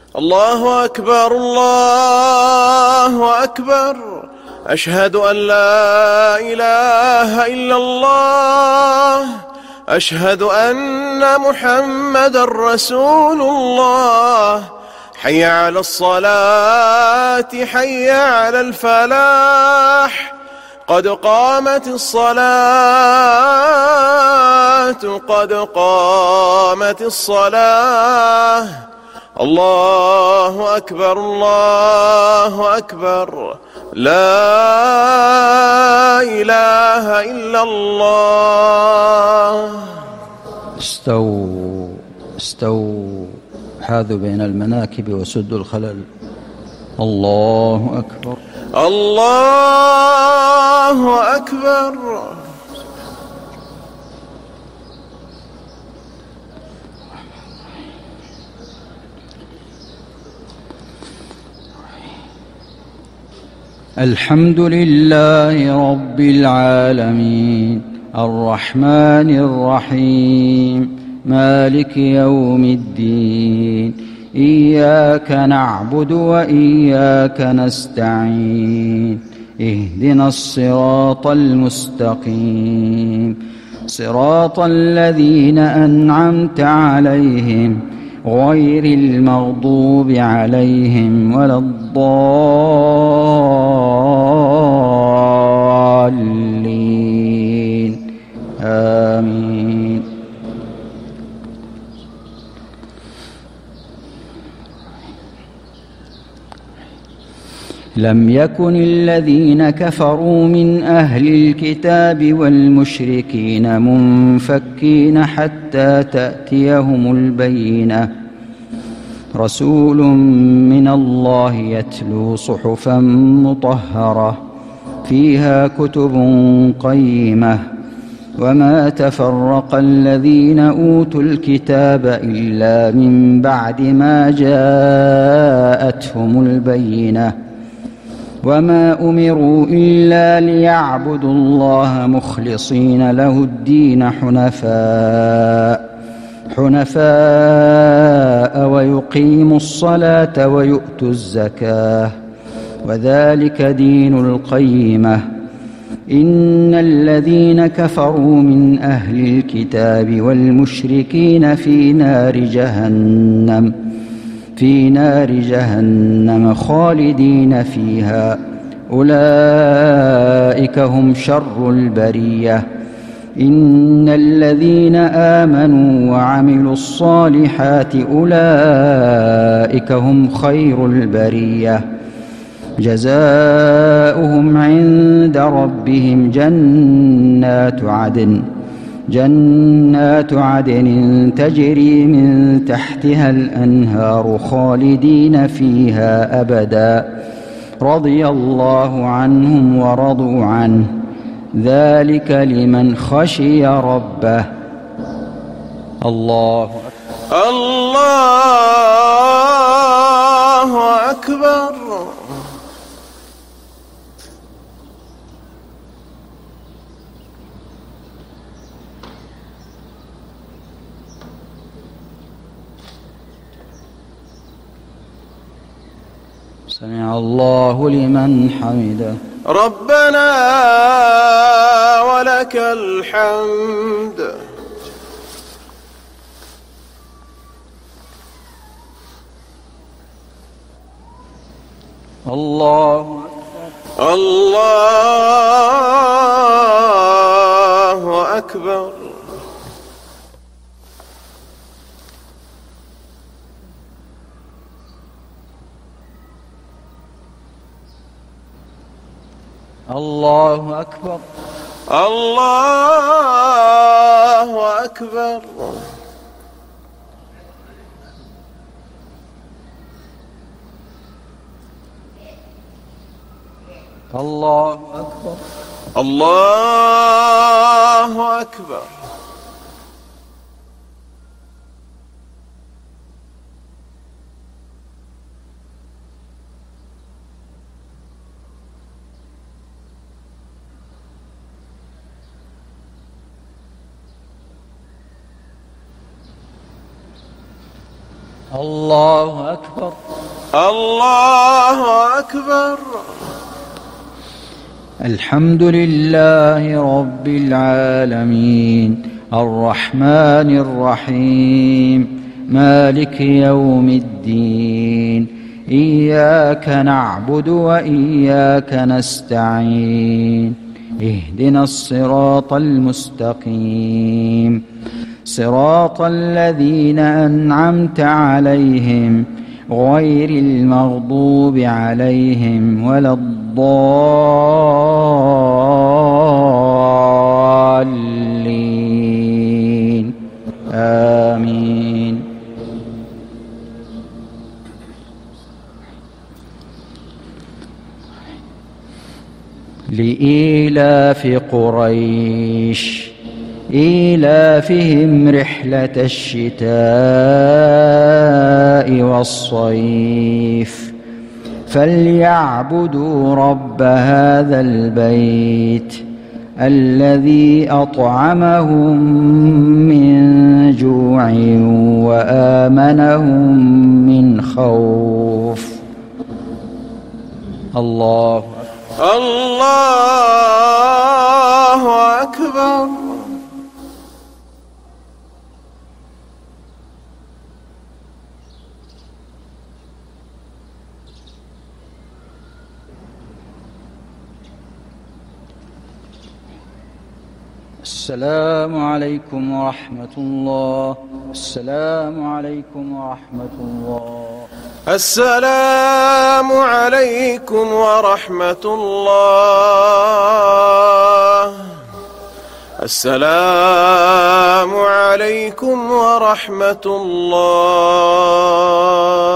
الله أكبر الله أكبر. أشهد أن لا إله إلا الله. أشهد أن محمدًا رسول الله. حي على الصلاة حي على الفلاح. قد قامت الصلاة قد قامت الصلاة. الله أكبر الله أكبر. لا إله إلا الله. استووا حاذوا بين المناكب وسدوا الخلل. الله أكبر الله أكبر. الحمد لله رب العالمين الرحمن الرحيم مالك يوم الدين. إياك نعبد وإياك نستعين. اهدنا الصراط المستقيم صراط الذين أنعمت عليهم غير المغضوب عليهم ولا الضالين. آمين. لم يكن الذين كفروا من أهل الكتاب والمشركين منفكين حتى تأتيهم البينة. رسول من الله يتلو صحفا مطهرة فيها كتب قيمة. وما تفرق الذين أوتوا الكتاب إلا من بعد ما جاءتهم البينة. وما أمروا إلا ليعبدوا الله مخلصين له الدين حنفاء ويقيموا الصلاة ويؤتوا الزكاة وذلك دين القيمة. إن الذين كفروا من أهل الكتاب والمشركين في نار جهنم خالدين فيها. أولئك هم شر البرية. إن الذين آمنوا وعملوا الصالحات أولئك هم خير البرية. جزاؤهم عند ربهم جنات عدن تجري من تحتها الأنهار خالدين فيها أبدا. رضي الله عنهم ورضوا عنه ذلك لمن خشي ربه. الله أكبر. سمع الله لمن حمده. ربنا ولك الحمد. الله أكبر. الله أكبر. الله أكبر. الله أكبر. الله أكبر. الله أكبر. الله أكبر. الحمد لله رب العالمين الرحمن الرحيم مالك يوم الدين إياك نعبد وإياك نستعين اهدنا الصراط المستقيم صراط الذين أنعمت عليهم غير المغضوب عليهم ولا الضالين آمين. لإيلاف قريش إيلافهم رحلة الشتاء والصيف فليعبدوا رب هذا البيت الذي أطعمهم من جوع وآمنهم من خوف. الله أكبر. الله أكبر. السلام عليكم ورحمة الله. السلام عليكم ورحمة الله. السلام عليكم ورحمة الله. السلام عليكم ورحمة الله.